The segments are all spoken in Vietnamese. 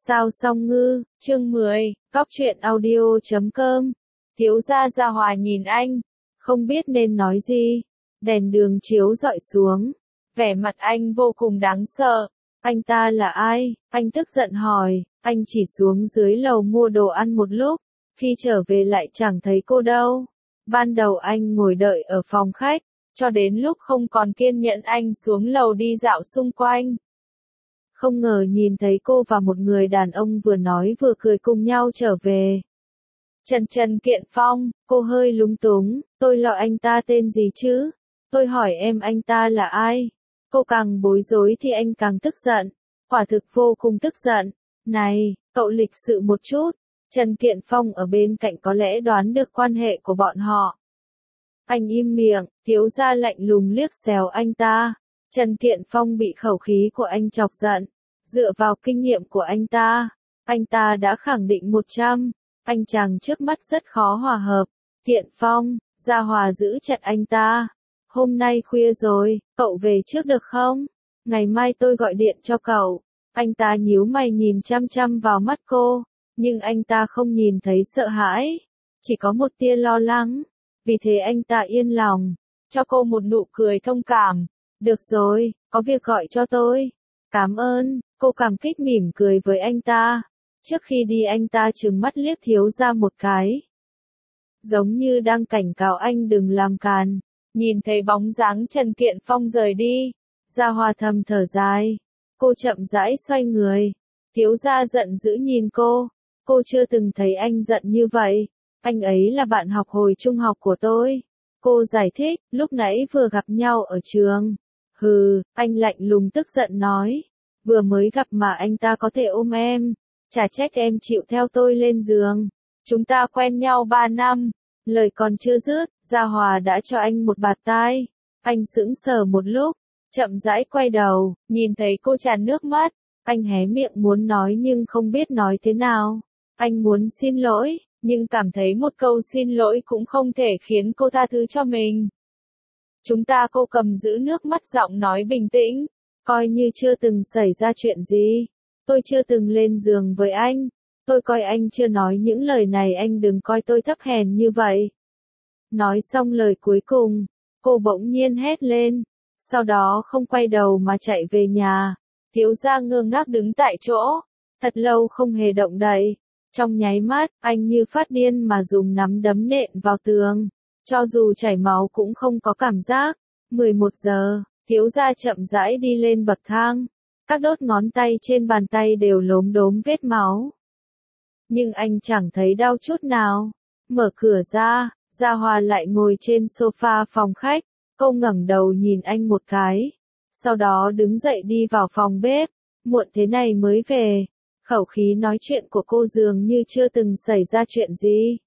Sao Song Ngư, chương 10, Cóc truyện audio.com. Thiếu gia Gia Hòa nhìn anh, không biết nên nói gì. Đèn đường chiếu rọi xuống, vẻ mặt anh vô cùng đáng sợ. Anh ta là ai? Anh tức giận hỏi. Anh chỉ xuống dưới lầu mua đồ ăn một lúc, khi trở về lại chẳng thấy cô đâu. Ban đầu anh ngồi đợi ở phòng khách, cho đến lúc không còn kiên nhẫn anh xuống lầu đi dạo xung quanh. Không ngờ nhìn thấy cô và một người đàn ông vừa nói vừa cười cùng nhau trở về. Trần Kiện Phong, cô hơi lúng túng, tôi lo anh ta tên gì chứ? Tôi hỏi em anh ta là ai? Cô càng bối rối thì anh càng tức giận, quả thực vô cùng tức giận. Này, cậu lịch sự một chút. Trần Kiện Phong ở bên cạnh có lẽ đoán được quan hệ của bọn họ. Anh im miệng, thiếu gia lạnh lùng liếc xéo anh ta. Trần Kiện Phong bị khẩu khí của anh chọc giận. Dựa vào kinh nghiệm của anh ta đã khẳng định 100. Anh chàng trước mắt rất khó hòa hợp. Kiện Phong, Gia Hòa giữ chặt anh ta. Hôm nay khuya rồi, cậu về trước được không? Ngày mai tôi gọi điện cho cậu. Anh ta nhíu mày nhìn chăm chăm vào mắt cô, nhưng anh ta không nhìn thấy sợ hãi, chỉ có một tia lo lắng. Vì thế anh ta yên lòng, cho cô một nụ cười thông cảm. Được rồi, có việc gọi cho tôi. Cảm ơn, cô cảm kích mỉm cười với anh ta. Trước khi đi anh ta trừng mắt liếc thiếu gia một cái, giống như đang cảnh cáo anh đừng làm càn. Nhìn thấy bóng dáng Trần Kiện Phong rời đi, Gia Hòa thầm thở dài. Cô chậm rãi xoay người. Thiếu gia giận dữ nhìn cô chưa từng thấy anh giận như vậy. Anh ấy là bạn học hồi trung học của tôi. Cô giải thích, lúc nãy vừa gặp nhau ở trường. Hừ, anh lạnh lùng tức giận nói. Vừa mới gặp mà anh ta có thể ôm em. Chả trách em chịu theo tôi lên giường. Chúng ta quen nhau 3 năm. Lời còn chưa dứt, Gia Hòa đã cho anh một bạt tai. Anh sững sờ một lúc, chậm rãi quay đầu, nhìn thấy cô tràn nước mắt. Anh hé miệng muốn nói nhưng không biết nói thế nào. Anh muốn xin lỗi, nhưng cảm thấy một câu xin lỗi cũng không thể khiến cô tha thứ cho mình. Cô cầm giữ nước mắt giọng nói bình tĩnh. Coi như chưa từng xảy ra chuyện gì. Tôi chưa từng lên giường với anh. Tôi coi anh chưa nói những lời này, anh đừng coi tôi thấp hèn như vậy. Nói xong lời cuối cùng, cô bỗng nhiên hét lên. Sau đó không quay đầu mà chạy về nhà. Thiếu gia ngơ ngác đứng tại chỗ, thật lâu không hề động đậy. Trong nháy mắt, anh như phát điên mà dùng nắm đấm nện vào tường. Cho dù chảy máu cũng không có cảm giác. 11 giờ, thiếu gia chậm rãi đi lên bậc thang. Các đốt ngón tay trên bàn tay đều lốm đốm vết máu. Nhưng anh chẳng thấy đau chút nào. Mở cửa ra, Gia Hòa lại ngồi trên sofa phòng khách. Cô ngẩng đầu nhìn anh một cái. Sau đó đứng dậy đi vào phòng bếp. Muộn thế này mới về. Khẩu khí nói chuyện của cô dường như chưa từng xảy ra chuyện gì.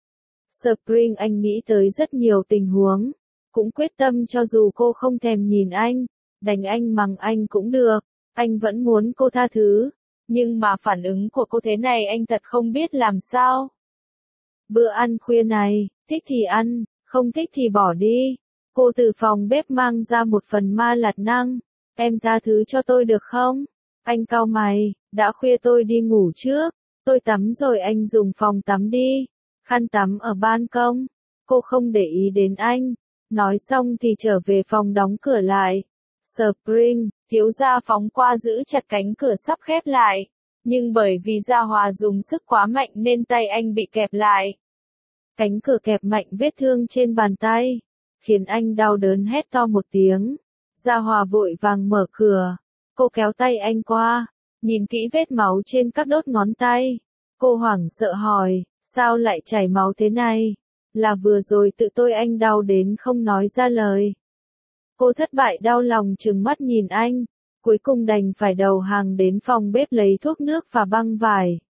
Spring anh nghĩ tới rất nhiều tình huống. Cũng quyết tâm cho dù cô không thèm nhìn anh, đánh anh mắng anh cũng được. Anh vẫn muốn cô tha thứ. Nhưng mà phản ứng của cô thế này anh thật không biết làm sao. Bữa ăn khuya này, thích thì ăn, không thích thì bỏ đi. Cô từ phòng bếp mang ra một phần ma lạt năng. Em tha thứ cho tôi được không? Anh cau mày, đã khuya tôi đi ngủ trước. Tôi tắm rồi anh dùng phòng tắm đi. Khăn tắm ở ban công. Cô không để ý đến anh. Nói xong thì trở về phòng đóng cửa lại. Spring, thiếu gia phóng qua giữ chặt cánh cửa sắp khép lại. Nhưng bởi vì Gia Hòa dùng sức quá mạnh nên tay anh bị kẹp lại. Cánh cửa kẹp mạnh vết thương trên bàn tay, khiến anh đau đớn hét to một tiếng. Gia Hòa vội vàng mở cửa. Cô kéo tay anh qua, nhìn kỹ vết máu trên các đốt ngón tay. Cô hoảng sợ hỏi, sao lại chảy máu thế này? Là vừa rồi tự tôi anh đau đến không nói ra lời. Cô thất bại đau lòng trừng mắt nhìn anh. Cuối cùng đành phải đầu hàng đến phòng bếp lấy thuốc nước và băng vải.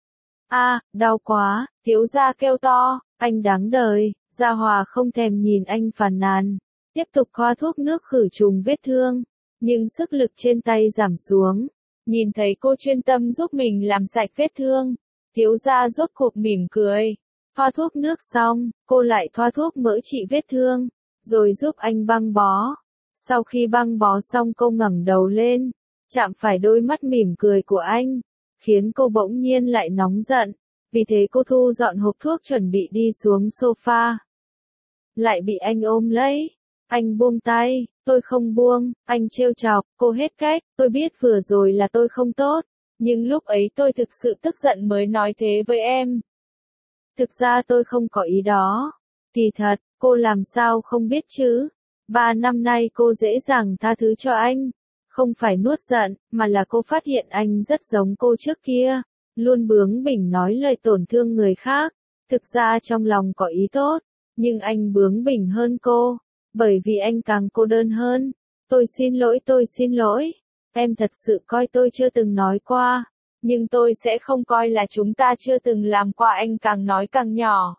Đau quá, thiếu gia kêu to, anh đáng đời. Gia Hòa không thèm nhìn anh phàn nàn, tiếp tục thoa thuốc nước khử trùng vết thương, nhưng sức lực trên tay giảm xuống. Nhìn thấy cô chuyên tâm giúp mình làm sạch vết thương, thiếu gia rốt cuộc mỉm cười. Thoa thuốc nước xong, cô lại thoa thuốc mỡ trị vết thương, rồi giúp anh băng bó. Sau khi băng bó xong cô ngẩng đầu lên, chạm phải đôi mắt mỉm cười của anh. khiến cô bỗng nhiên lại nóng giận. Vì thế cô thu dọn hộp thuốc chuẩn bị đi xuống sofa. Lại bị anh ôm lấy. Anh buông tay, tôi không buông, anh trêu chọc, cô hết cách, tôi biết vừa rồi là tôi không tốt, nhưng lúc ấy tôi thực sự tức giận mới nói thế với em. Thực ra tôi không có ý đó. Kỳ thật, cô làm sao không biết chứ. 3 năm nay cô dễ dàng tha thứ cho anh. Không phải nuốt giận, mà là cô phát hiện anh rất giống cô trước kia. Luôn bướng bỉnh nói lời tổn thương người khác. Thực ra trong lòng có ý tốt, nhưng anh bướng bỉnh hơn cô. Bởi vì anh càng cô đơn hơn. Tôi xin lỗi. Em thật sự coi tôi chưa từng nói qua. Nhưng tôi sẽ không coi là chúng ta chưa từng làm qua, anh càng nói càng nhỏ.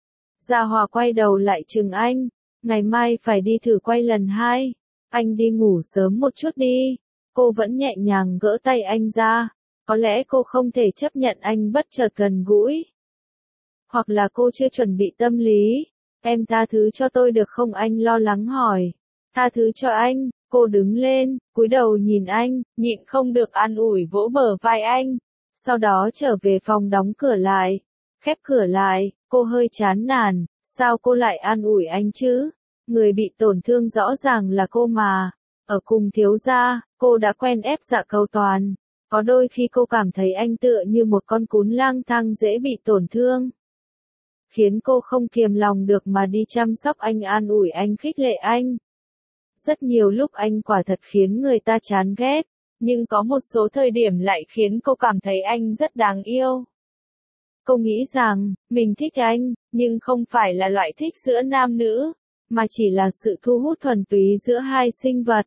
Gia Hòa quay đầu lại chừng anh. Ngày mai phải đi thử quay lần 2. Anh đi ngủ sớm một chút đi. Cô vẫn nhẹ nhàng gỡ tay anh ra. Có lẽ cô không thể chấp nhận anh bất chợt gần gũi. Hoặc là cô chưa chuẩn bị tâm lý. Em tha thứ cho tôi được không, anh lo lắng hỏi. Tha thứ cho anh. Cô đứng lên, cúi đầu nhìn anh, nhịn không được an ủi vỗ bờ vai anh. Sau đó trở về phòng đóng cửa lại. Khép cửa lại, cô hơi chán nản. Sao cô lại an ủi anh chứ? Người bị tổn thương rõ ràng là cô mà. Ở cùng thiếu gia, cô đã quen ép dạ cầu toàn. Có đôi khi cô cảm thấy anh tựa như một con cún lang thang dễ bị tổn thương. Khiến cô không kiềm lòng được mà đi chăm sóc anh, an ủi anh, khích lệ anh. Rất nhiều lúc anh quả thật khiến người ta chán ghét, nhưng có một số thời điểm lại khiến cô cảm thấy anh rất đáng yêu. Cô nghĩ rằng, mình thích anh, nhưng không phải là loại thích giữa nam nữ, mà chỉ là sự thu hút thuần túy giữa hai sinh vật.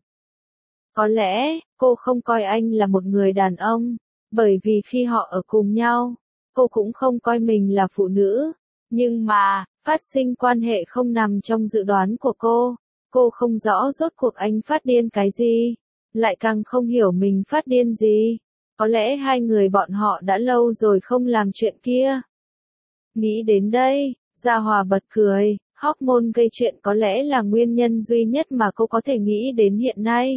Có lẽ, cô không coi anh là một người đàn ông, bởi vì khi họ ở cùng nhau, cô cũng không coi mình là phụ nữ. Nhưng mà, phát sinh quan hệ không nằm trong dự đoán của cô. Cô không rõ rốt cuộc anh phát điên cái gì, lại càng không hiểu mình phát điên gì. Có lẽ hai người bọn họ đã lâu rồi không làm chuyện kia. Nghĩ đến đây, Gia Hòa bật cười, hormone gây chuyện có lẽ là nguyên nhân duy nhất mà cô có thể nghĩ đến hiện nay.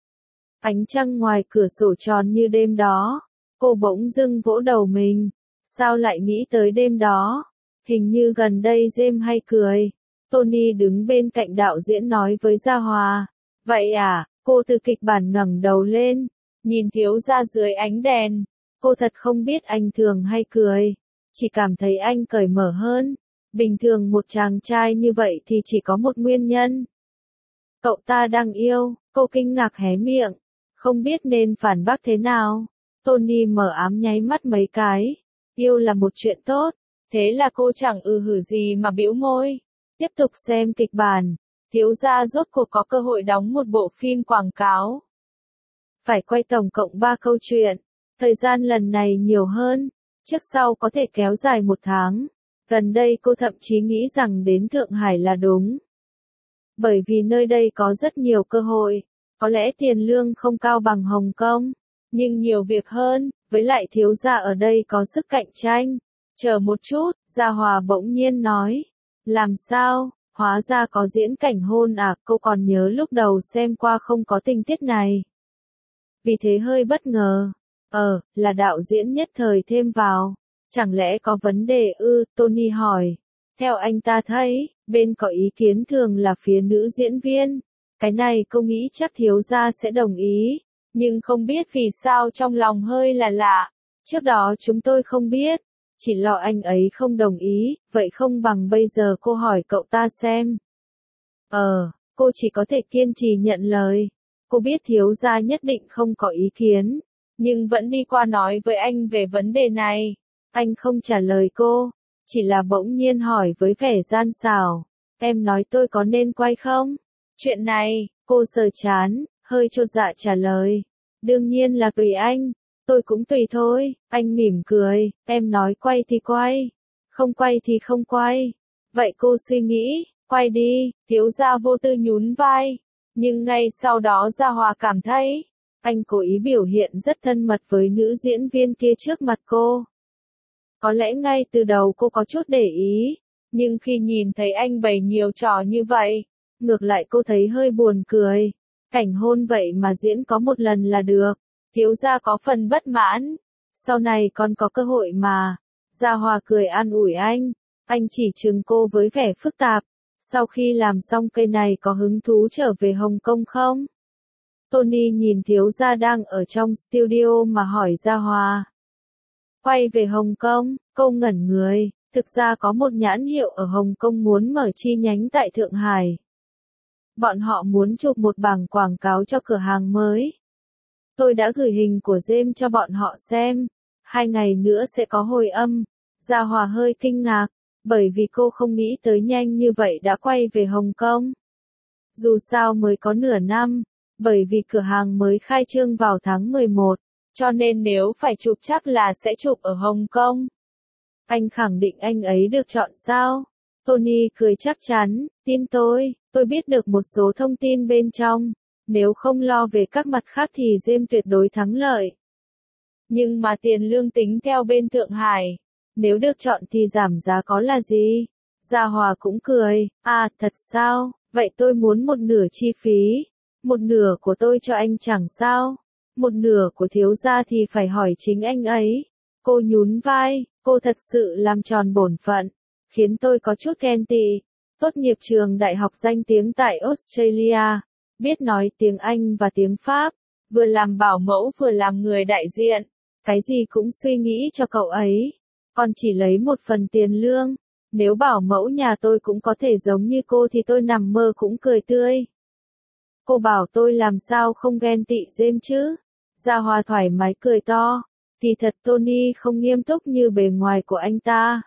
Ánh trăng ngoài cửa sổ tròn như đêm đó, cô bỗng dưng vỗ đầu mình. Sao lại nghĩ tới đêm đó? Hình như gần đây James hay cười. Tony đứng bên cạnh đạo diễn nói với Gia Hòa. Vậy à, cô từ kịch bản ngẩng đầu lên, nhìn thiếu gia dưới ánh đèn. Cô thật không biết anh thường hay cười, chỉ cảm thấy anh cởi mở hơn. Bình thường một chàng trai như vậy thì chỉ có một nguyên nhân. Cậu ta đang yêu, cô kinh ngạc hé miệng, không biết nên phản bác thế nào. Tony mở ám nháy mắt mấy cái. Yêu là một chuyện tốt, thế là cô chẳng hử gì mà bĩu môi. Tiếp tục xem kịch bản, thiếu gia rốt cuộc có cơ hội đóng một bộ phim quảng cáo. Phải quay tổng cộng 3 câu chuyện, thời gian lần này nhiều hơn, trước sau có thể kéo dài 1 tháng. Gần đây cô thậm chí nghĩ rằng đến Thượng Hải là đúng. Bởi vì nơi đây có rất nhiều cơ hội, có lẽ tiền lương không cao bằng Hồng Kông, nhưng nhiều việc hơn, với lại thiếu gia ở đây có sức cạnh tranh. Chờ một chút, Gia Hòa bỗng nhiên nói. Làm sao, hóa ra có diễn cảnh hôn à, cô còn nhớ lúc đầu xem qua không có tình tiết này. Vì thế hơi bất ngờ. Là đạo diễn nhất thời thêm vào. Chẳng lẽ có vấn đề ư, Tony hỏi. Theo anh ta thấy, bên có ý kiến thường là phía nữ diễn viên. Cái này cô nghĩ chắc thiếu gia sẽ đồng ý. Nhưng không biết vì sao trong lòng hơi là lạ. Trước đó chúng tôi không biết. Chỉ lo anh ấy không đồng ý, vậy không bằng bây giờ cô hỏi cậu ta xem. Cô chỉ có thể kiên trì nhận lời. Cô biết thiếu gia nhất định không có ý kiến, nhưng vẫn đi qua nói với anh về vấn đề này. Anh không trả lời cô, chỉ là bỗng nhiên hỏi với vẻ gian xảo. Em nói tôi có nên quay không? Chuyện này, cô sờ chán, hơi chột dạ trả lời. Đương nhiên là tùy anh. Tôi cũng tùy thôi, anh mỉm cười, em nói quay thì quay, không quay thì không quay. Vậy cô suy nghĩ, quay đi, thiếu gia vô tư nhún vai. Nhưng ngay sau đó Gia Hòa cảm thấy, anh cố ý biểu hiện rất thân mật với nữ diễn viên kia trước mặt cô. Có lẽ ngay từ đầu cô có chút để ý, nhưng khi nhìn thấy anh bày nhiều trò như vậy, ngược lại cô thấy hơi buồn cười. Cảnh hôn vậy mà diễn có một lần là được. Thiếu gia có phần bất mãn. Sau này còn có cơ hội mà. Gia Hòa cười an ủi anh chỉ trừng cô với vẻ phức tạp. Sau khi làm xong cây này có hứng thú trở về Hồng Kông không? Tony nhìn thiếu gia đang ở trong studio mà hỏi Gia Hòa. Quay về Hồng Kông, cô ngẩn người, thực ra có một nhãn hiệu ở Hồng Kông muốn mở chi nhánh tại Thượng Hải. Bọn họ muốn chụp một bảng quảng cáo cho cửa hàng mới. Tôi đã gửi hình của James cho bọn họ xem. 2 ngày nữa sẽ có hồi âm. Gia Hòa hơi kinh ngạc, bởi vì cô không nghĩ tới nhanh như vậy đã quay về Hồng Kông. Dù sao mới có nửa năm, bởi vì cửa hàng mới khai trương vào tháng 11, cho nên nếu phải chụp chắc là sẽ chụp ở Hồng Kông. Anh khẳng định anh ấy được chọn sao? Tony cười chắc chắn, tin tôi biết được một số thông tin bên trong. Nếu không lo về các mặt khác thì James tuyệt đối thắng lợi. Nhưng mà tiền lương tính theo bên Thượng Hải. Nếu được chọn thì giảm giá có là gì? Gia Hòa cũng cười, à thật sao, vậy tôi muốn một nửa chi phí. Một nửa của tôi cho anh chẳng sao. Một nửa của thiếu gia thì phải hỏi chính anh ấy. Cô nhún vai, cô thật sự làm tròn bổn phận. Khiến tôi có chút ghen tị. Tốt nghiệp trường đại học danh tiếng tại Australia. Biết nói tiếng Anh và tiếng Pháp. Vừa làm bảo mẫu vừa làm người đại diện. Cái gì cũng suy nghĩ cho cậu ấy. Còn chỉ lấy một phần tiền lương. Nếu bảo mẫu nhà tôi cũng có thể giống như cô thì tôi nằm mơ cũng cười tươi. Cô bảo tôi làm sao không ghen tị James chứ? Gia Hòa thoải mái cười to. Kỳ thật Tony không nghiêm túc như bề ngoài của anh ta.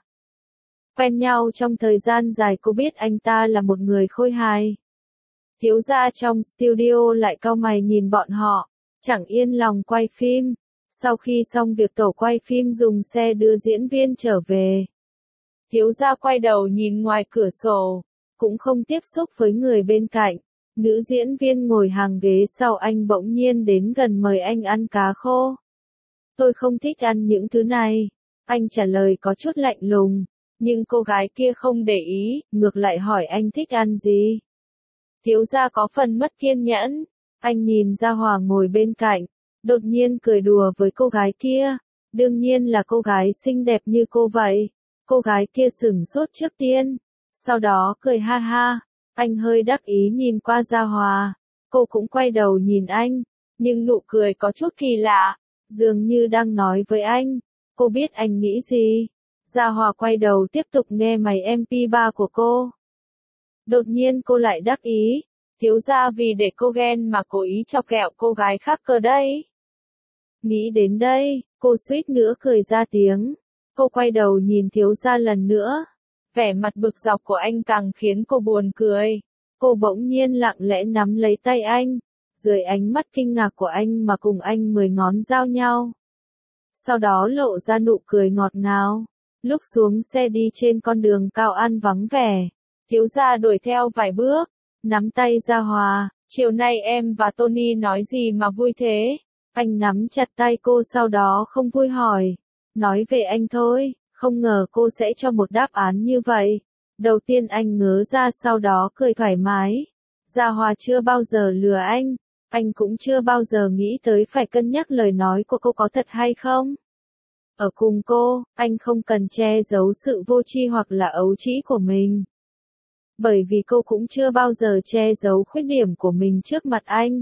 Quen nhau trong thời gian dài cô biết anh ta là một người khôi hài. Thiếu gia trong studio lại cau mày nhìn bọn họ, chẳng yên lòng quay phim. Sau khi xong việc tổ quay phim dùng xe đưa diễn viên trở về. Thiếu gia quay đầu nhìn ngoài cửa sổ, cũng không tiếp xúc với người bên cạnh. Nữ diễn viên ngồi hàng ghế sau anh bỗng nhiên đến gần mời anh ăn cá khô. Tôi không thích ăn những thứ này. Anh trả lời có chút lạnh lùng, nhưng cô gái kia không để ý, ngược lại hỏi anh thích ăn gì. Thiếu gia có phần mất kiên nhẫn. Anh nhìn Gia Hòa ngồi bên cạnh, đột nhiên cười đùa với cô gái kia. Đương nhiên là cô gái xinh đẹp như cô vậy. Cô gái kia sửng sốt trước tiên, sau đó cười ha ha. Anh hơi đắc ý nhìn qua Gia Hòa. Cô cũng quay đầu nhìn anh, nhưng nụ cười có chút kỳ lạ, dường như đang nói với anh. Cô biết anh nghĩ gì. Gia Hòa quay đầu tiếp tục nghe máy MP3 của cô. Đột nhiên cô lại đắc ý. Thiếu gia vì để cô ghen mà cố ý chọc ghẹo cô gái khác cơ đấy. Nghĩ đến đây, cô suýt nữa cười ra tiếng. Cô quay đầu nhìn thiếu gia lần nữa. Vẻ mặt bực dọc của anh càng khiến cô buồn cười. Cô bỗng nhiên lặng lẽ nắm lấy tay anh. Dưới ánh mắt kinh ngạc của anh mà cùng anh 10 ngón giao nhau. Sau đó lộ ra nụ cười ngọt ngào. Lúc xuống xe đi trên con đường cao ăn vắng vẻ. Thiếu gia đuổi theo vài bước. Nắm tay Gia Hòa. Chiều nay em và Tony nói gì mà vui thế? Anh nắm chặt tay cô sau đó không vui hỏi. Nói về anh thôi. Không ngờ cô sẽ cho một đáp án như vậy. Đầu tiên anh ngớ ra sau đó cười thoải mái. Gia Hòa chưa bao giờ lừa anh cũng chưa bao giờ nghĩ tới phải cân nhắc lời nói của cô có thật hay không. Ở cùng cô, anh không cần che giấu sự vô tri hoặc là ấu trĩ của mình. Bởi vì cô cũng chưa bao giờ che giấu khuyết điểm của mình trước mặt anh.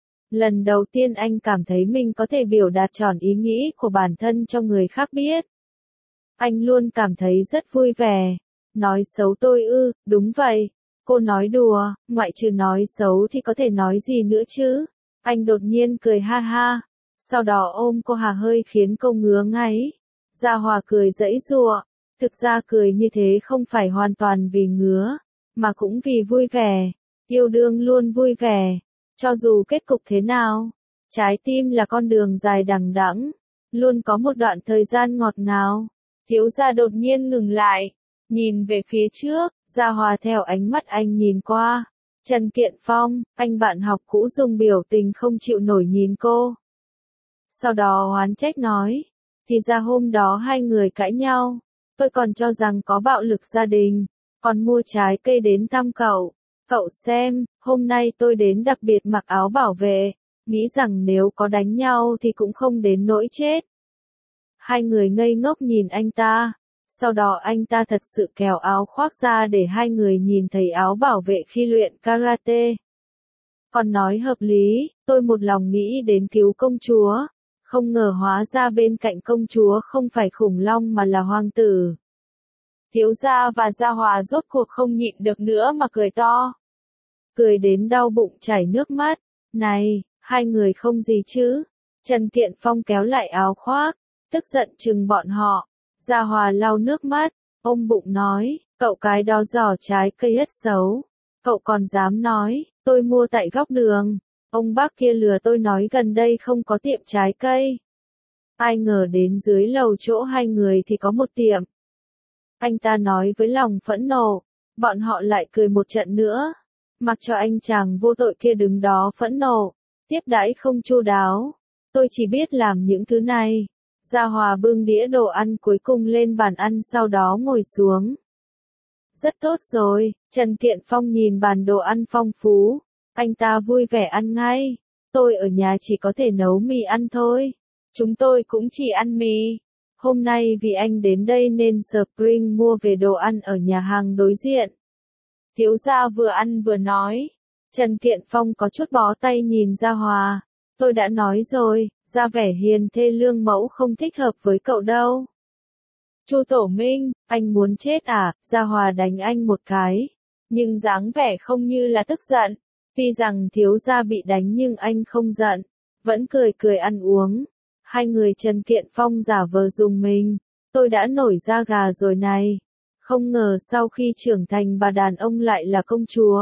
Lần đầu tiên anh cảm thấy mình có thể biểu đạt trọn ý nghĩ của bản thân cho người khác biết. Anh luôn cảm thấy rất vui vẻ. Nói xấu tôi ư, đúng vậy. Cô nói đùa, ngoại trừ nói xấu thì có thể nói gì nữa chứ. Anh đột nhiên cười ha ha. Sau đó ôm cô hà hơi khiến cô ngứa ngáy. Gia Hòa cười giãy giụa. Thực ra cười như thế không phải hoàn toàn vì ngứa, mà cũng vì vui vẻ. Yêu đương luôn vui vẻ. Cho dù kết cục thế nào. Trái tim là con đường dài đằng đẵng. Luôn có một đoạn thời gian ngọt ngào. Thiếu gia đột nhiên ngừng lại. Nhìn về phía trước. Gia Hòa theo ánh mắt anh nhìn qua. Trần Kiện Phong, anh bạn học cũ dùng biểu tình không chịu nổi nhìn cô. Sau đó oán trách nói. Thì ra hôm đó hai người cãi nhau. Tôi còn cho rằng có bạo lực gia đình. Còn mua trái cây đến thăm cậu. Cậu xem, hôm nay tôi đến đặc biệt mặc áo bảo vệ. Nghĩ rằng nếu có đánh nhau thì cũng không đến nỗi chết. Hai người ngây ngốc nhìn anh ta. Sau đó anh ta thật sự kéo áo khoác ra để hai người nhìn thấy áo bảo vệ khi luyện karate. Còn nói hợp lý, tôi một lòng nghĩ đến cứu công chúa. Không ngờ hóa ra bên cạnh công chúa không phải khủng long mà là hoàng tử. Thiếu gia và Gia Hòa rốt cuộc không nhịn được nữa mà cười to. Cười đến đau bụng chảy nước mắt. Này, hai người không gì chứ? Trần Tiện Phong kéo lại áo khoác, tức giận chừng bọn họ. Gia Hòa lau nước mắt, ôm bụng nói, cậu cái đó giỏ trái cây hết xấu. Cậu còn dám nói, tôi mua tại góc đường. Ông bác kia lừa tôi nói gần đây không có tiệm trái cây. Ai ngờ đến dưới lầu chỗ hai người thì có một tiệm. Anh ta nói với lòng phẫn nộ, bọn họ lại cười một trận nữa. Mặc cho anh chàng vô tội kia đứng đó phẫn nộ, tiếp đãi không chu đáo. Tôi chỉ biết làm những thứ này. Gia Hòa bưng đĩa đồ ăn cuối cùng lên bàn ăn sau đó ngồi xuống. Rất tốt rồi, Trần Tiện Phong nhìn bàn đồ ăn phong phú. Anh ta vui vẻ ăn ngay. Tôi ở nhà chỉ có thể nấu mì ăn thôi. Chúng tôi cũng chỉ ăn mì. Hôm nay vì anh đến đây nên Spring mua về đồ ăn ở nhà hàng đối diện. Thiếu gia vừa ăn vừa nói. Trần Tiện Phong có chút bó tay nhìn Gia Hòa. Tôi đã nói rồi, ra vẻ hiền thê lương mẫu không thích hợp với cậu đâu. Chu Tổ Minh, anh muốn chết à? Gia Hòa đánh anh một cái. Nhưng dáng vẻ không như là tức giận. Tuy rằng thiếu gia bị đánh nhưng anh không giận. Vẫn cười cười ăn uống. Hai người Trần Tiện Phong giả vờ dùng mình. Tôi đã nổi da gà rồi này. Không ngờ sau khi trưởng thành bà đàn ông lại là công chúa.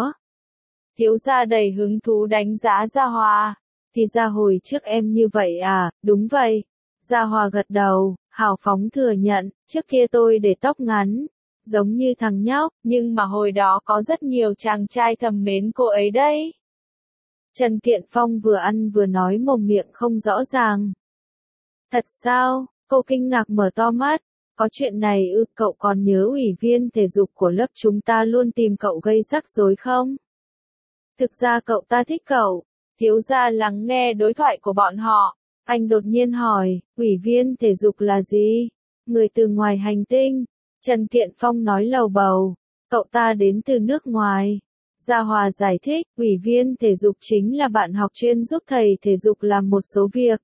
Thiếu gia đầy hứng thú đánh giá Gia Hòa. Thì ra hồi trước em như vậy à? Đúng vậy. Gia Hòa gật đầu, hào phóng thừa nhận, trước kia tôi để tóc ngắn, giống như thằng nhóc, nhưng mà hồi đó có rất nhiều chàng trai thầm mến cô ấy đấy. Trần Tiện Phong vừa ăn vừa nói mồm miệng không rõ ràng. Thật sao? Cô kinh ngạc mở to mắt. Có chuyện này ư? Cậu còn nhớ ủy viên thể dục của lớp chúng ta luôn tìm cậu gây rắc rối không? Thực ra cậu ta thích cậu. Thiếu gia lắng nghe đối thoại của bọn họ. Anh đột nhiên hỏi, ủy viên thể dục là gì? Người từ ngoài hành tinh. Trần Tiện Phong nói lầu bầu. Cậu ta đến từ nước ngoài. Gia Hòa giải thích, ủy viên thể dục chính là bạn học chuyên giúp thầy thể dục làm một số việc.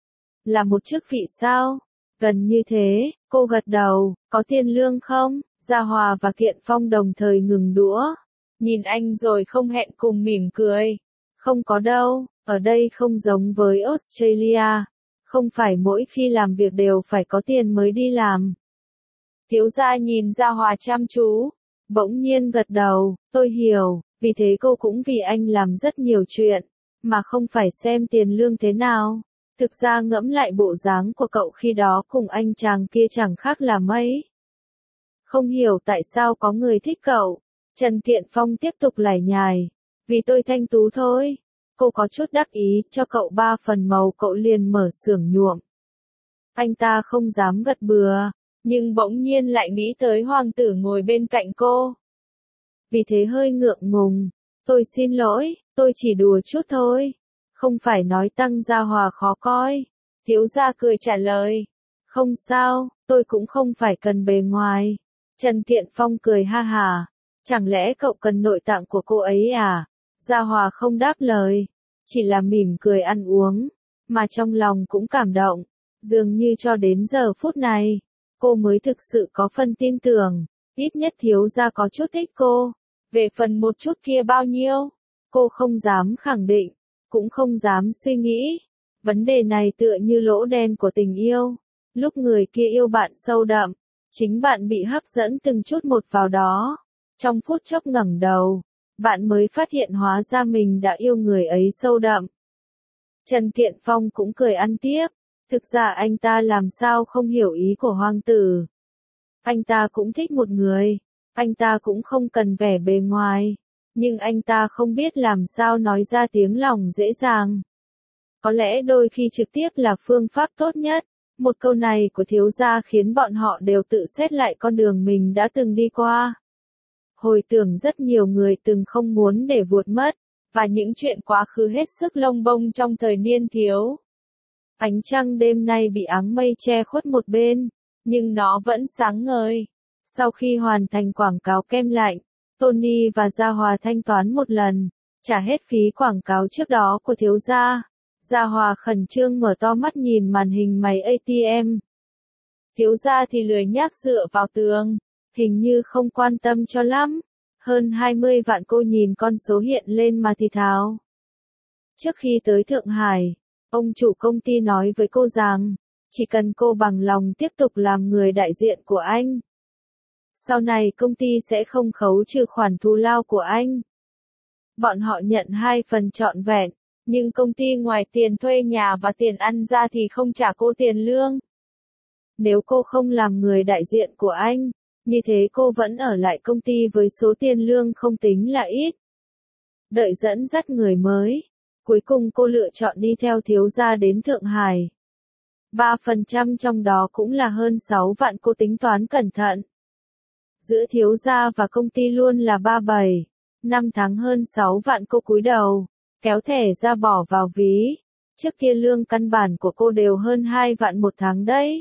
Là một chức vị sao? Gần như thế, cô gật đầu, có tiền lương không? Gia Hòa và Kiện Phong đồng thời ngừng đũa. Nhìn anh rồi không hẹn cùng mỉm cười. Không có đâu, ở đây không giống với Australia. Không phải mỗi khi làm việc đều phải có tiền mới đi làm. Thiếu gia nhìn Gia Hòa chăm chú. Bỗng nhiên gật đầu, tôi hiểu, vì thế cô cũng vì anh làm rất nhiều chuyện. Mà không phải xem tiền lương thế nào. Thực ra ngẫm lại bộ dáng của cậu khi đó cùng anh chàng kia chẳng khác là mấy. Không hiểu tại sao có người thích cậu. Trần Tiện Phong tiếp tục lải nhải. Vì tôi thanh tú thôi. Cô có chút đắc ý, cho cậu 3 phần màu cậu liền mở xưởng nhuộm. Anh ta không dám gật bừa, nhưng bỗng nhiên lại nghĩ tới hoàng tử ngồi bên cạnh cô. Vì thế hơi ngượng ngùng. Tôi xin lỗi, tôi chỉ đùa chút thôi. Không phải nói Tăng Gia Hòa khó coi. Thiếu gia cười trả lời. Không sao, tôi cũng không phải cần bề ngoài. Trần Tiện Phong cười ha hà. Chẳng lẽ cậu cần nội tạng của cô ấy à? Gia Hòa không đáp lời. Chỉ là mỉm cười ăn uống. Mà trong lòng cũng cảm động. Dường như cho đến giờ phút này, cô mới thực sự có phần tin tưởng. Ít nhất thiếu gia có chút thích cô. Về phần một chút kia bao nhiêu? Cô không dám khẳng định. Cũng không dám suy nghĩ. Vấn đề này tựa như lỗ đen của tình yêu. Lúc người kia yêu bạn sâu đậm, chính bạn bị hấp dẫn từng chút một vào đó. Trong phút chốc ngẩng đầu, bạn mới phát hiện hóa ra mình đã yêu người ấy sâu đậm. Trần Tiện Phong cũng cười ăn tiếp. Thực ra anh ta làm sao không hiểu ý của hoàng tử. Anh ta cũng thích một người. Anh ta cũng không cần vẻ bề ngoài. Nhưng anh ta không biết làm sao nói ra tiếng lòng dễ dàng. Có lẽ đôi khi trực tiếp là phương pháp tốt nhất. Một câu này của thiếu gia khiến bọn họ đều tự xét lại con đường mình đã từng đi qua. Hồi tưởng rất nhiều người từng không muốn để vụt mất, và những chuyện quá khứ hết sức lông bông trong thời niên thiếu. Ánh trăng đêm nay bị áng mây che khuất một bên, nhưng nó vẫn sáng ngời. Sau khi hoàn thành quảng cáo kem lạnh, Tony và Gia Hòa thanh toán một lần, trả hết phí quảng cáo trước đó của thiếu gia. Gia Hòa khẩn trương mở to mắt nhìn màn hình máy ATM. Thiếu gia thì lười nhác dựa vào tường, hình như không quan tâm cho lắm. Hơn 20 vạn, cô nhìn con số hiện lên mà thì thào. Trước khi tới Thượng Hải, ông chủ công ty nói với cô rằng, chỉ cần cô bằng lòng tiếp tục làm người đại diện của anh, sau này công ty sẽ không khấu trừ khoản thù lao của anh. Bọn họ nhận 2 phần trọn vẹn, nhưng công ty ngoài tiền thuê nhà và tiền ăn ra thì không trả cô tiền lương. Nếu cô không làm người đại diện của anh, như thế cô vẫn ở lại công ty với số tiền lương không tính là ít. Đợi dẫn dắt người mới, cuối cùng cô lựa chọn đi theo thiếu gia đến Thượng Hải. 3% trong đó cũng là hơn 6 vạn, cô tính toán cẩn thận. Giữa thiếu gia và công ty luôn là 37, 5 tháng hơn 6 vạn, cô cúi đầu, kéo thẻ ra bỏ vào ví. Trước kia lương căn bản của cô đều hơn 2 vạn một tháng đấy.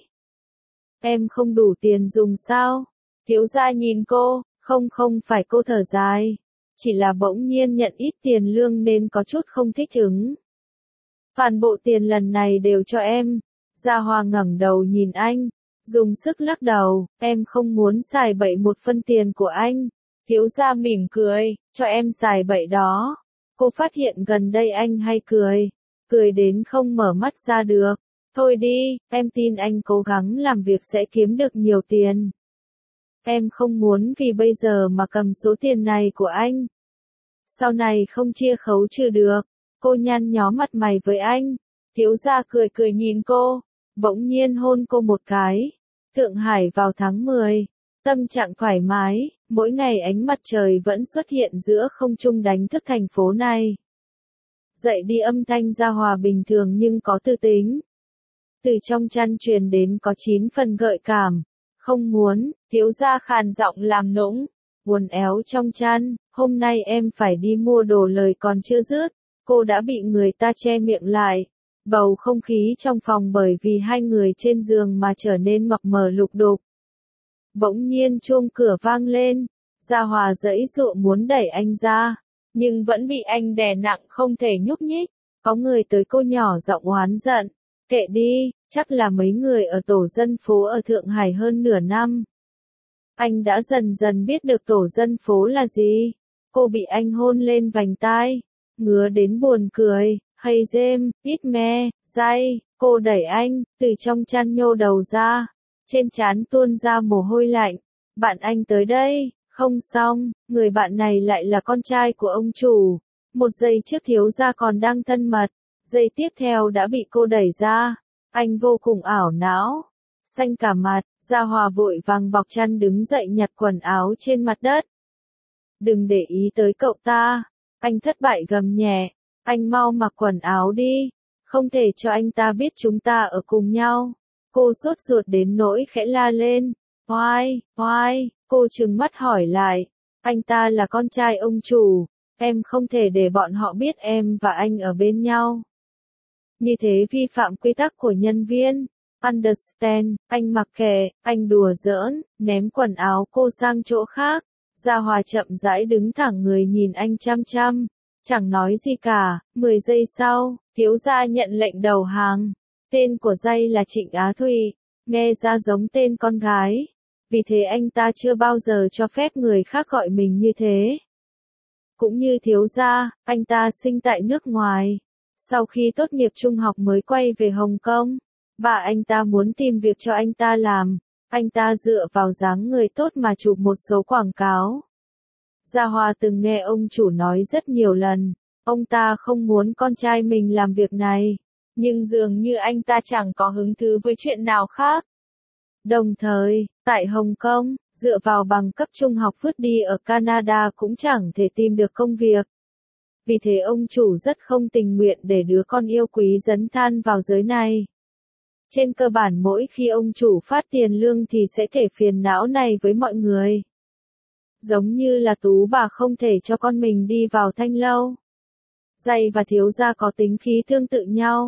Em không đủ tiền dùng sao? Thiếu gia nhìn cô, không phải, cô thở dài. Chỉ là bỗng nhiên nhận ít tiền lương nên có chút không thích ứng. Toàn bộ tiền lần này đều cho em. Gia Hòa ngẩng đầu nhìn anh, dùng sức lắc đầu, em không muốn xài bậy một phân tiền của anh. Thiếu gia mỉm cười, cho em xài bậy đó. Cô phát hiện gần đây anh hay cười đến không mở mắt ra được. Thôi đi, em tin anh cố gắng làm việc sẽ kiếm được nhiều tiền. Em không muốn vì bây giờ mà cầm số tiền này của anh. Sau này không chia khấu trừ được. Cô nhăn nhó mặt mày với anh. Thiếu gia cười nhìn cô, bỗng nhiên hôn cô một cái. Thượng Hải vào tháng 10, tâm trạng thoải mái, mỗi ngày ánh mặt trời vẫn xuất hiện giữa không trung đánh thức thành phố này. Dậy đi, âm thanh Gia Hòa bình thường nhưng có tư tính. Từ trong chăn truyền đến có 9 phần gợi cảm. Không muốn, thiếu gia khàn giọng làm nũng, uốn éo trong chăn, hôm nay em phải đi mua đồ, lời còn chưa dứt, cô đã bị người ta che miệng lại. Bầu không khí trong phòng bởi vì hai người trên giường mà trở nên mập mờ lục đục. Bỗng nhiên chuông cửa vang lên, Gia Hòa giãy giụa muốn đẩy anh ra, nhưng vẫn bị anh đè nặng không thể nhúc nhích. Có người tới, cô nhỏ giọng oán giận, kệ đi, chắc là mấy người ở tổ dân phố ở Thượng Hải hơn nửa năm. Anh đã dần dần biết được tổ dân phố là gì. Cô bị anh hôn lên vành tai, ngứa đến buồn cười. Hay dêm, ít me, day, cô đẩy anh, từ trong chăn nhô đầu ra. Trên trán tuôn ra mồ hôi lạnh. Bạn anh tới đây, không xong, người bạn này lại là con trai của ông chủ. Một giây trước thiếu gia còn đang thân mật, giây tiếp theo đã bị cô đẩy ra. Anh vô cùng ảo não, xanh cả mặt. Gia Hòa vội vàng bọc chăn đứng dậy nhặt quần áo trên mặt đất. Đừng để ý tới cậu ta, anh thất bại gầm nhẹ. Anh mau mặc quần áo đi, không thể cho anh ta biết chúng ta ở cùng nhau. Cô sốt ruột đến nỗi khẽ la lên. Oai, cô trừng mắt hỏi lại. Anh ta là con trai ông chủ, em không thể để bọn họ biết em và anh ở bên nhau. Như thế vi phạm quy tắc của nhân viên. Understand, anh mặc kệ, anh đùa giỡn, ném quần áo cô sang chỗ khác. Gia Hòa chậm rãi đứng thẳng người nhìn anh chăm chăm. Chẳng nói gì cả. 10 giây sau, thiếu gia nhận lệnh đầu hàng. Tên của Dây là Trịnh Á Thụy, nghe ra giống tên con gái. Vì thế anh ta chưa bao giờ cho phép người khác gọi mình như thế. Cũng như thiếu gia, anh ta sinh tại nước ngoài. Sau khi tốt nghiệp trung học mới quay về Hồng Kông. Bà anh ta muốn tìm việc cho anh ta làm. Anh ta dựa vào dáng người tốt mà chụp một số quảng cáo. Gia Hòa từng nghe ông chủ nói rất nhiều lần, ông ta không muốn con trai mình làm việc này, nhưng dường như anh ta chẳng có hứng thú với chuyện nào khác. Đồng thời, tại Hồng Kông, dựa vào bằng cấp trung học vứt đi ở Canada cũng chẳng thể tìm được công việc. Vì thế ông chủ rất không tình nguyện để đứa con yêu quý dấn thân vào giới này. Trên cơ bản mỗi khi ông chủ phát tiền lương thì sẽ kể phiền não này với mọi người. Giống như là Tú bà không thể cho con mình đi vào thanh lâu. Dây và thiếu gia có tính khí tương tự nhau.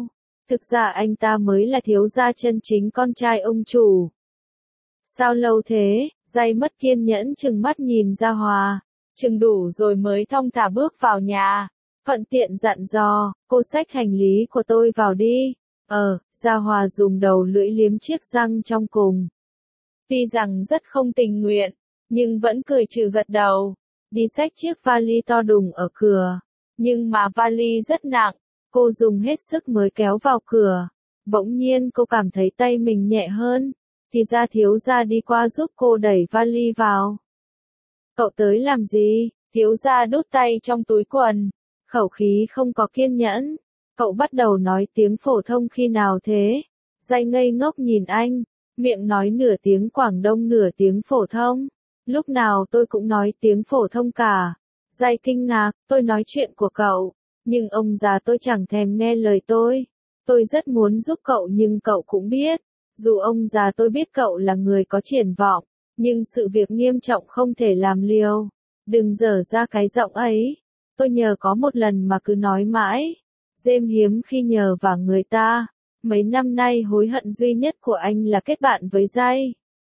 Thực ra anh ta mới là thiếu gia chân chính con trai ông chủ. Sao lâu thế? Giai mất kiên nhẫn trừng mắt nhìn Gia Hòa. Chừng đủ rồi mới thong thả bước vào nhà. Thuận tiện dặn dò, cô xách hành lý của tôi vào đi. Gia Hòa dùng đầu lưỡi liếm chiếc răng trong cùng. Tuy rằng rất không tình nguyện, nhưng vẫn cười trừ gật đầu. Đi xách chiếc vali to đùng ở cửa. Nhưng mà vali rất nặng, cô dùng hết sức mới kéo vào cửa. Bỗng nhiên cô cảm thấy tay mình nhẹ hơn. Thì ra thiếu gia đi qua giúp cô đẩy vali vào. Cậu tới làm gì? Thiếu gia đút tay trong túi quần. Khẩu khí không có kiên nhẫn. Cậu bắt đầu nói tiếng phổ thông khi nào thế? Giai ngây ngốc nhìn anh. Miệng nói nửa tiếng Quảng Đông nửa tiếng phổ thông. Lúc nào tôi cũng nói tiếng phổ thông cả. Giai kinh ngạc, tôi nói chuyện của cậu. Nhưng ông già tôi chẳng thèm nghe lời tôi. Tôi rất muốn giúp cậu nhưng cậu cũng biết. Dù ông già tôi biết cậu là người có triển vọng. Nhưng sự việc nghiêm trọng không thể làm liều. Đừng dở ra cái giọng ấy. Tôi nhờ có một lần mà cứ nói mãi. Dêm hiếm khi nhờ vào người ta. Mấy năm nay hối hận duy nhất của anh là kết bạn với Giai.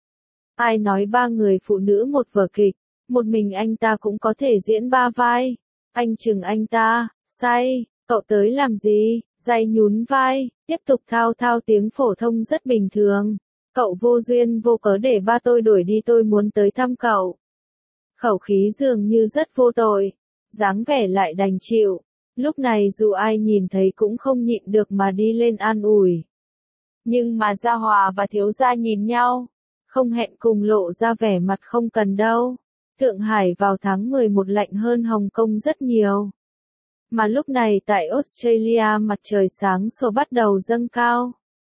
Ai nói ba người phụ nữ một vở kịch. Một mình anh ta cũng có thể diễn ba vai. Anh chừng anh ta, say, cậu tới làm gì? Giai nhún vai, tiếp tục thao thao tiếng phổ thông rất bình thường. Cậu vô duyên vô cớ để ba tôi đuổi đi, tôi muốn tới thăm cậu. Khẩu khí dường như rất vô tội, dáng vẻ lại đành chịu. Lúc này dù ai nhìn thấy cũng không nhịn được mà đi lên an ủi. Nhưng mà Gia Hòa và thiếu gia nhìn nhau, không hẹn cùng lộ ra vẻ mặt không cần đâu. Thượng Hải vào tháng 11 lạnh hơn Hồng Kông rất nhiều. Mà lúc này tại Australia mặt trời sáng sủa bắt đầu dâng cao.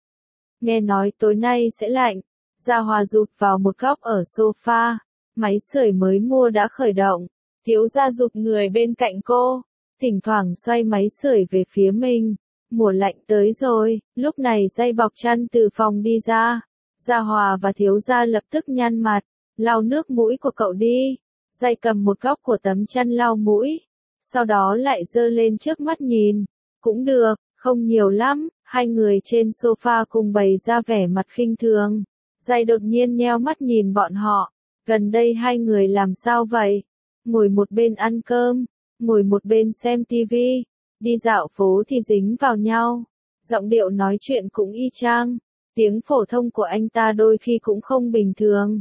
Nghe nói tối nay sẽ lạnh. Gia Hòa rụt vào một góc ở sofa. Máy sưởi mới mua đã khởi động. Thiếu gia giục người bên cạnh cô. Thỉnh thoảng xoay máy sưởi về phía mình. Mùa lạnh tới rồi. Lúc này Giai bọc chăn từ phòng đi ra. Gia Hòa và thiếu gia lập tức nhăn mặt. Lau nước mũi của cậu đi. Giai cầm một góc của tấm chăn lau mũi. Sau đó lại giơ lên trước mắt nhìn. Cũng được, không nhiều lắm. Hai người trên sofa cùng bày ra vẻ mặt khinh thường. Giai đột nhiên nheo mắt nhìn bọn họ. Gần đây hai người làm sao vậy? Ngồi một bên ăn cơm, ngồi một bên xem tivi, đi dạo phố thì dính vào nhau. Giọng điệu nói chuyện cũng y chang. Tiếng phổ thông của anh ta đôi khi cũng không bình thường.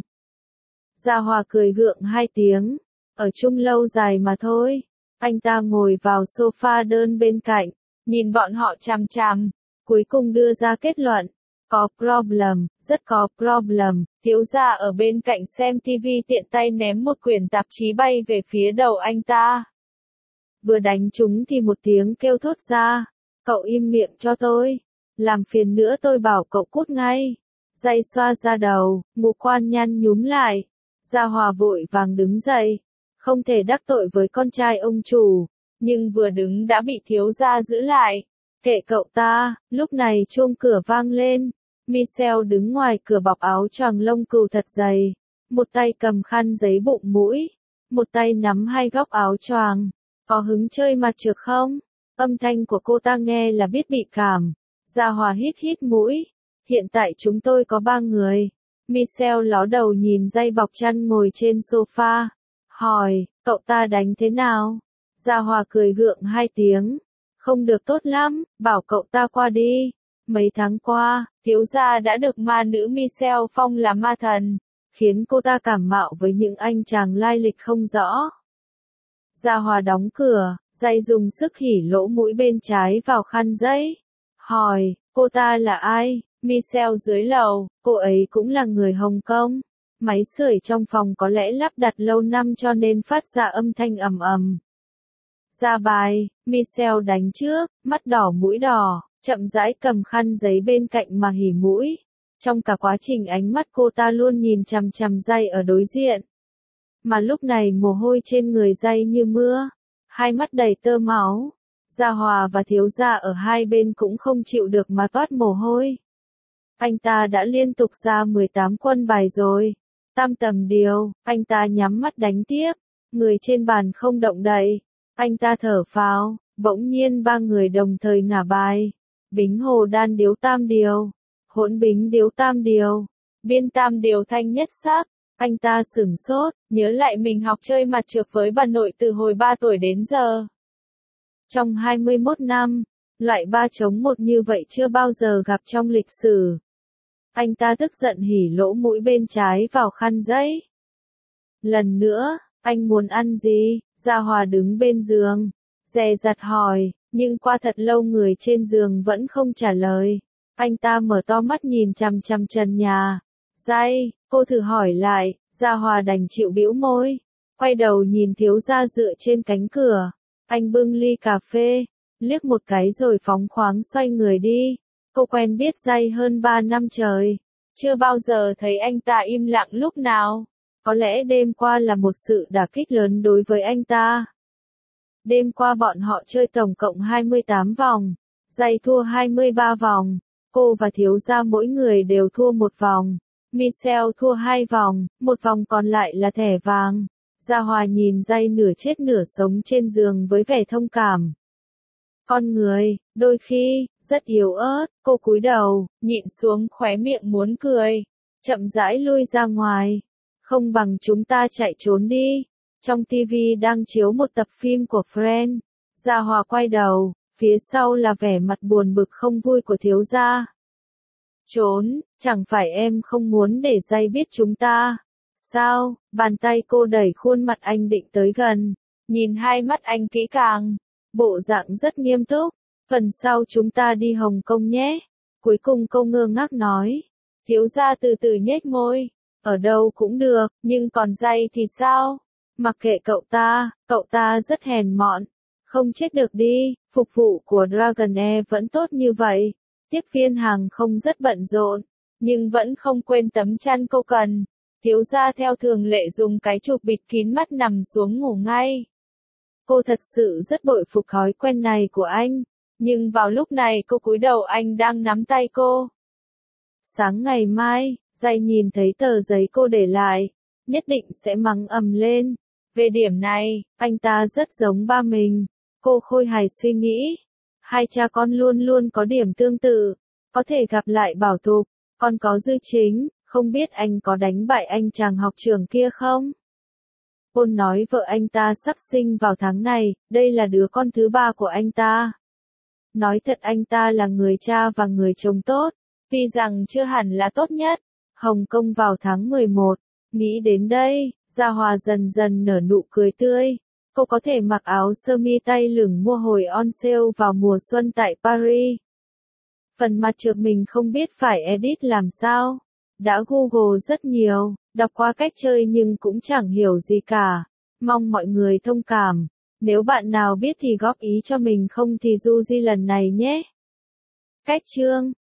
Gia Hòa cười gượng hai tiếng. Ở chung lâu dài mà thôi. Anh ta ngồi vào sofa đơn bên cạnh, nhìn bọn họ chằm chằm, cuối cùng đưa ra kết luận. Có problem, rất có problem. Thiếu gia ở bên cạnh xem TV tiện tay ném một quyển tạp chí bay về phía đầu anh ta. Vừa đánh trúng thì một tiếng kêu thốt ra. Cậu im miệng cho tôi. Làm phiền nữa tôi bảo cậu cút ngay. Giai xoa ra đầu, ngũ quan nhăn nhúm lại. Gia Hòa vội vàng đứng dậy. Không thể đắc tội với con trai ông chủ. Nhưng vừa đứng đã bị thiếu gia giữ lại. Kệ cậu ta. Lúc này chuông cửa vang lên. Michelle đứng ngoài cửa bọc áo choàng lông cừu thật dày. Một tay cầm khăn giấy bụng mũi. Một tay nắm hai góc áo choàng. Có hứng chơi mặt trược không? Âm thanh của cô ta nghe là biết bị cảm. Gia Hòa hít hít mũi. Hiện tại chúng tôi có 3 người. Michelle ló đầu nhìn Giai bọc chăn ngồi trên sofa. Hỏi, cậu ta đánh thế nào? Gia Hòa cười gượng hai tiếng. Không được tốt lắm, bảo cậu ta qua đi. Mấy tháng qua, thiếu gia đã được ma nữ Michelle phong là ma thần, khiến cô ta cảm mạo với những anh chàng lai lịch không rõ. Gia Hòa đóng cửa, Giai dùng sức hỉ lỗ mũi bên trái vào khăn giấy. Hỏi, cô ta là ai? Michelle dưới lầu, cô ấy cũng là người Hồng Kông. Máy sưởi trong phòng có lẽ lắp đặt lâu năm cho nên phát ra âm thanh ầm ầm. Ra bài, Michelle đánh trước, mắt đỏ mũi đỏ, chậm rãi cầm khăn giấy bên cạnh mà hỉ mũi. Trong cả quá trình ánh mắt cô ta luôn nhìn chằm chằm Giai ở đối diện. Mà lúc này mồ hôi trên người Giai như mưa, hai mắt đầy tơ máu. Gia Hòa và thiếu gia ở hai bên cũng không chịu được mà toát mồ hôi. Anh ta đã liên tục ra 18 quân bài rồi. Tam tầm điều, anh ta nhắm mắt đánh tiếp. Người trên bàn không động đậy. Anh ta thở phào, bỗng nhiên 3 người đồng thời ngả bài. Bính hồ đan điếu tam điều, hỗn bính điếu tam điều, biên tam điều thanh nhất sắc. Anh ta sửng sốt, nhớ lại mình học chơi mặt trược với bà nội từ hồi 3 tuổi đến giờ. Trong 21 năm, loại 3 chống 1 như vậy chưa bao giờ gặp trong lịch sử. Anh ta tức giận hỉ lỗ mũi bên trái vào khăn giấy. Lần nữa, anh muốn ăn gì? Gia Hòa đứng bên giường, dè dặt hỏi, nhưng qua thật lâu người trên giường vẫn không trả lời. Anh ta mở to mắt nhìn chằm chằm trần nhà. Dây, cô thử hỏi lại, Gia Hòa đành chịu bĩu môi, quay đầu nhìn thiếu gia dựa trên cánh cửa. Anh bưng ly cà phê, liếc một cái rồi phóng khoáng xoay người đi. Cô quen biết Dây hơn 3 năm trời, chưa bao giờ thấy anh ta im lặng lúc nào. Có lẽ đêm qua là một sự đả kích lớn đối với anh ta. Đêm qua bọn họ chơi tổng cộng 28 vòng, Dây thua 23 vòng, cô và thiếu gia mỗi người đều thua một vòng. Michelle thua 2 vòng, một vòng còn lại là thẻ vàng. Gia Hòa nhìn Dây nửa chết nửa sống trên giường với vẻ thông cảm. Con người, đôi khi, rất yếu ớt, cô cúi đầu, nhịn xuống khóe miệng muốn cười, chậm rãi lui ra ngoài. Không bằng chúng ta chạy trốn đi. Trong TV đang chiếu một tập phim của Friends. Gia Hòa quay đầu, phía sau là vẻ mặt buồn bực không vui của thiếu gia. Trốn, chẳng phải em không muốn để Dây biết chúng ta. Sao? Bàn tay cô đẩy khuôn mặt anh định tới gần, nhìn hai mắt anh kỹ càng, bộ dạng rất nghiêm túc. Phần sau chúng ta đi Hồng Kông nhé. Cuối cùng cô ngơ ngác nói. Thiếu gia từ từ nhếch môi. Ở đâu cũng được, nhưng còn Dây thì sao? Mặc kệ cậu ta rất hèn mọn. Không chết được đi, phục vụ của Dragon Air vẫn tốt như vậy. Tiếp viên hàng không rất bận rộn, nhưng vẫn không quên tấm chăn cô cần. Thiếu gia theo thường lệ dùng cái chụp bịt kín mắt nằm xuống ngủ ngay. Cô thật sự rất bội phục thói quen này của anh, nhưng vào lúc này cô cúi đầu anh đang nắm tay cô. Sáng ngày mai, Dây nhìn thấy tờ giấy cô để lại, nhất định sẽ mắng ầm lên. Về điểm này, anh ta rất giống ba mình. Cô khôi hài suy nghĩ. Hai cha con luôn luôn có điểm tương tự. Có thể gặp lại bảo tục. Con có Dư Chính, không biết anh có đánh bại anh chàng học trưởng kia không? Ôn nói vợ anh ta sắp sinh vào tháng này, đây là đứa con thứ 3 của anh ta. Nói thật anh ta là người cha và người chồng tốt, tuy rằng chưa hẳn là tốt nhất. Hồng Kông vào tháng 11, nghĩ đến đây, Gia Hòa dần dần nở nụ cười tươi. Cô có thể mặc áo sơ mi tay lửng mua hồi on sale vào mùa xuân tại Paris. Phần mặt trược mình không biết phải edit làm sao. Đã Google rất nhiều, đọc qua cách chơi nhưng cũng chẳng hiểu gì cả. Mong mọi người thông cảm. Nếu bạn nào biết thì góp ý cho mình không thì du di lần này nhé. Cách chương